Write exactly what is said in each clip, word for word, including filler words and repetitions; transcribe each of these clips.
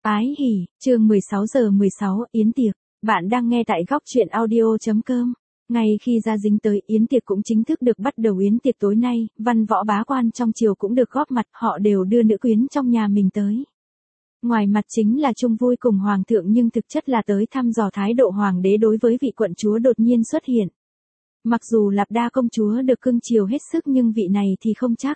Ái hỉ, chương mười sáu giờ mười sáu, yến tiệc. Bạn đang nghe tại góc truyện audio chấm com. Ngay khi ra dính tới, yến tiệc cũng chính thức được bắt đầu. Yến tiệc tối nay, văn võ bá quan trong triều cũng được góp mặt, họ đều đưa nữ quyến trong nhà mình tới. Ngoài mặt chính là chung vui cùng hoàng thượng nhưng thực chất là tới thăm dò thái độ hoàng đế đối với vị quận chúa đột nhiên xuất hiện. Mặc dù Lạp Đa công chúa được cưng chiều hết sức nhưng vị này thì không chắc.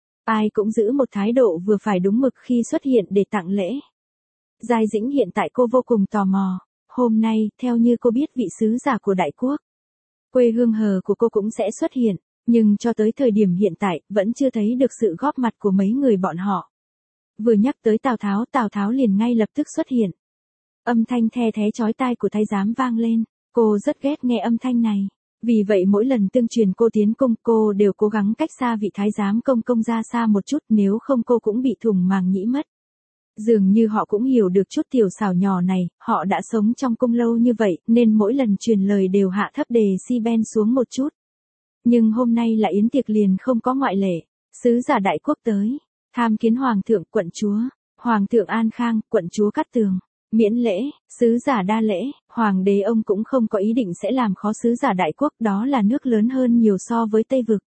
Ai cũng giữ một thái độ vừa phải đúng mực khi xuất hiện để tặng lễ. Giai Dĩnh hiện tại cô vô cùng tò mò. Hôm nay, theo như cô biết vị sứ giả của đại quốc, quê hương hờ của cô cũng sẽ xuất hiện, nhưng cho tới thời điểm hiện tại, vẫn chưa thấy được sự góp mặt của mấy người bọn họ. Vừa nhắc tới Tào Tháo, Tào Tháo liền ngay lập tức xuất hiện. Âm thanh the thé chói tai của thái giám vang lên, cô rất ghét nghe âm thanh này. Vì vậy mỗi lần tương truyền cô tiến cung, cô đều cố gắng cách xa vị thái giám công công ra xa một chút, nếu không cô cũng bị thủng màng nhĩ mất. Dường như họ cũng hiểu được chút tiểu xảo nhỏ này, họ đã sống trong cung lâu như vậy, nên mỗi lần truyền lời đều hạ thấp đề si ben xuống một chút. Nhưng hôm nay là yến tiệc liền không có ngoại lệ, sứ giả đại quốc tới, tham kiến hoàng thượng, quận chúa, hoàng thượng An Khang, quận chúa Cát Tường, miễn lễ, sứ giả đa lễ, hoàng đế ông cũng không có ý định sẽ làm khó sứ giả đại quốc, đó là nước lớn hơn nhiều so với Tây Vực.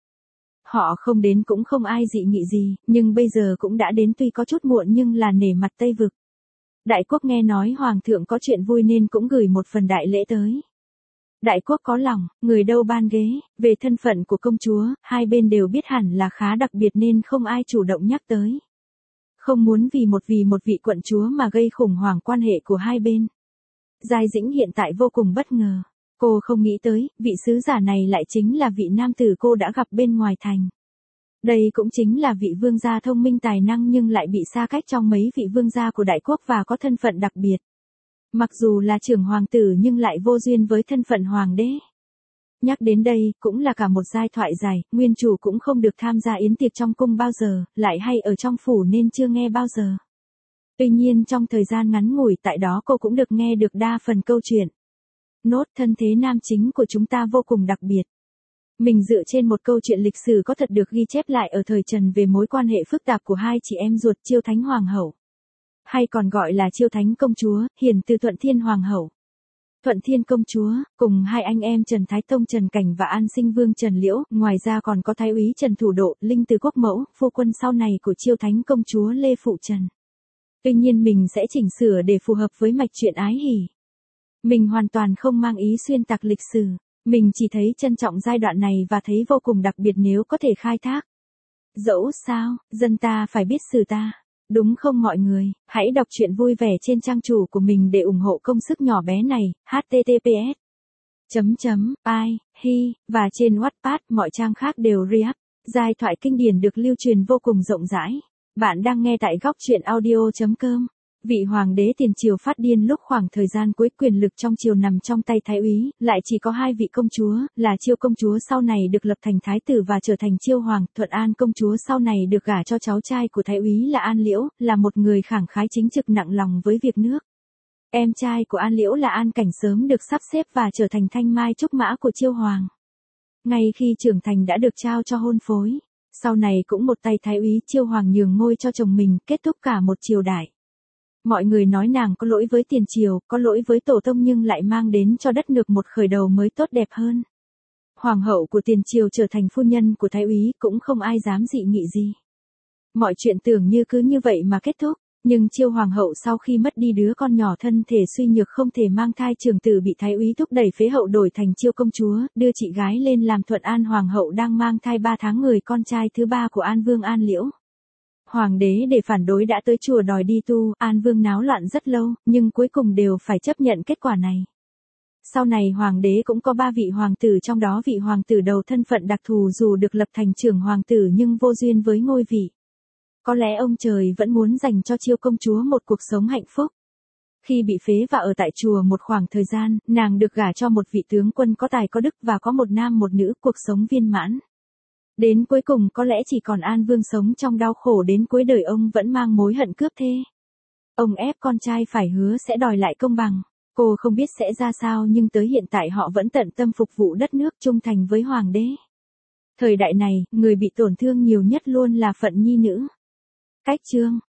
Họ không đến cũng không ai dị nghị gì, nhưng bây giờ cũng đã đến tuy có chút muộn nhưng là nể mặt Tây Vực. Đại quốc nghe nói hoàng thượng có chuyện vui nên cũng gửi một phần đại lễ tới. Đại quốc có lòng, người đâu ban ghế, về thân phận của công chúa, hai bên đều biết hẳn là khá đặc biệt nên không ai chủ động nhắc tới. Không muốn vì một vì một vị quận chúa mà gây khủng hoảng quan hệ của hai bên. Giai Dĩnh hiện tại vô cùng bất ngờ. Cô không nghĩ tới, vị sứ giả này lại chính là vị nam tử cô đã gặp bên ngoài thành. Đây cũng chính là vị vương gia thông minh tài năng nhưng lại bị xa cách trong mấy vị vương gia của đại quốc và có thân phận đặc biệt. Mặc dù là trưởng hoàng tử nhưng lại vô duyên với thân phận hoàng đế. Nhắc đến đây, cũng là cả một giai thoại dài, nguyên chủ cũng không được tham gia yến tiệc trong cung bao giờ, lại hay ở trong phủ nên chưa nghe bao giờ. Tuy nhiên trong thời gian ngắn ngủi tại đó cô cũng được nghe được đa phần câu chuyện. Nốt thân thế nam chính của chúng ta vô cùng đặc biệt. Mình dựa trên một câu chuyện lịch sử có thật được ghi chép lại ở thời Trần về mối quan hệ phức tạp của hai chị em ruột Chiêu Thánh Hoàng hậu. Hay còn gọi là Chiêu Thánh công chúa, hiền từ Thuận Thiên Hoàng hậu. Thuận Thiên công chúa, cùng hai anh em Trần Thái Tông Trần Cảnh và An Sinh Vương Trần Liễu, ngoài ra còn có Thái úy Trần Thủ Độ, Linh Từ Quốc Mẫu, phu quân sau này của Chiêu Thánh công chúa Lê Phụ Trần. Tuy nhiên mình sẽ chỉnh sửa để phù hợp với mạch truyện ái hỉ. Mình hoàn toàn không mang ý xuyên tạc lịch sử, mình chỉ thấy trân trọng giai đoạn này và thấy vô cùng đặc biệt nếu có thể khai thác. Dẫu sao, dân ta phải biết sử ta. Đúng không mọi người, hãy đọc truyện vui vẻ trên trang chủ của mình để ủng hộ công sức nhỏ bé này, h t t p s chấm chấm i hi và trên Wattpad mọi trang khác đều re-up. Giai thoại kinh điển được lưu truyền vô cùng rộng rãi. Bạn đang nghe tại góc truyện audio chấm com. Vị hoàng đế tiền triều phát điên lúc khoảng thời gian cuối quyền lực trong triều nằm trong tay thái úy, lại chỉ có hai vị công chúa, là Chiêu công chúa sau này được lập thành thái tử và trở thành Chiêu hoàng, Thuận An công chúa sau này được gả cho cháu trai của thái úy là An Liễu, là một người khẳng khái chính trực nặng lòng với việc nước. Em trai của An Liễu là An Cảnh sớm được sắp xếp và trở thành thanh mai trúc mã của Chiêu hoàng. Ngay khi trưởng thành đã được trao cho hôn phối, sau này cũng một tay thái úy Chiêu hoàng nhường ngôi cho chồng mình, kết thúc cả một triều đại. Mọi người nói nàng có lỗi với tiền triều, có lỗi với tổ tông nhưng lại mang đến cho đất nước một khởi đầu mới tốt đẹp hơn. Hoàng hậu của tiền triều trở thành phu nhân của thái úy cũng không ai dám dị nghị gì. Mọi chuyện tưởng như cứ như vậy mà kết thúc, nhưng Chiêu hoàng hậu sau khi mất đi đứa con nhỏ thân thể suy nhược không thể mang thai trưởng tử bị thái úy thúc đẩy phế hậu đổi thành Chiêu công chúa, đưa chị gái lên làm Thuận An hoàng hậu đang mang thai ba tháng người con trai thứ ba của An Vương An Liễu. Hoàng đế để phản đối đã tới chùa đòi đi tu, An Vương náo loạn rất lâu, nhưng cuối cùng đều phải chấp nhận kết quả này. Sau này hoàng đế cũng có ba vị hoàng tử, trong đó vị hoàng tử đầu thân phận đặc thù dù được lập thành trưởng hoàng tử nhưng vô duyên với ngôi vị. Có lẽ ông trời vẫn muốn dành cho Chiêu công chúa một cuộc sống hạnh phúc. Khi bị phế và ở tại chùa một khoảng thời gian, nàng được gả cho một vị tướng quân có tài có đức và có một nam một nữ, cuộc sống viên mãn. Đến cuối cùng có lẽ chỉ còn An Vương sống trong đau khổ đến cuối đời, ông vẫn mang mối hận cướp thê. Ông ép con trai phải hứa sẽ đòi lại công bằng. Cô không biết sẽ ra sao nhưng tới hiện tại họ vẫn tận tâm phục vụ đất nước, trung thành với hoàng đế. Thời đại này, người bị tổn thương nhiều nhất luôn là phận nhi nữ. Cách chương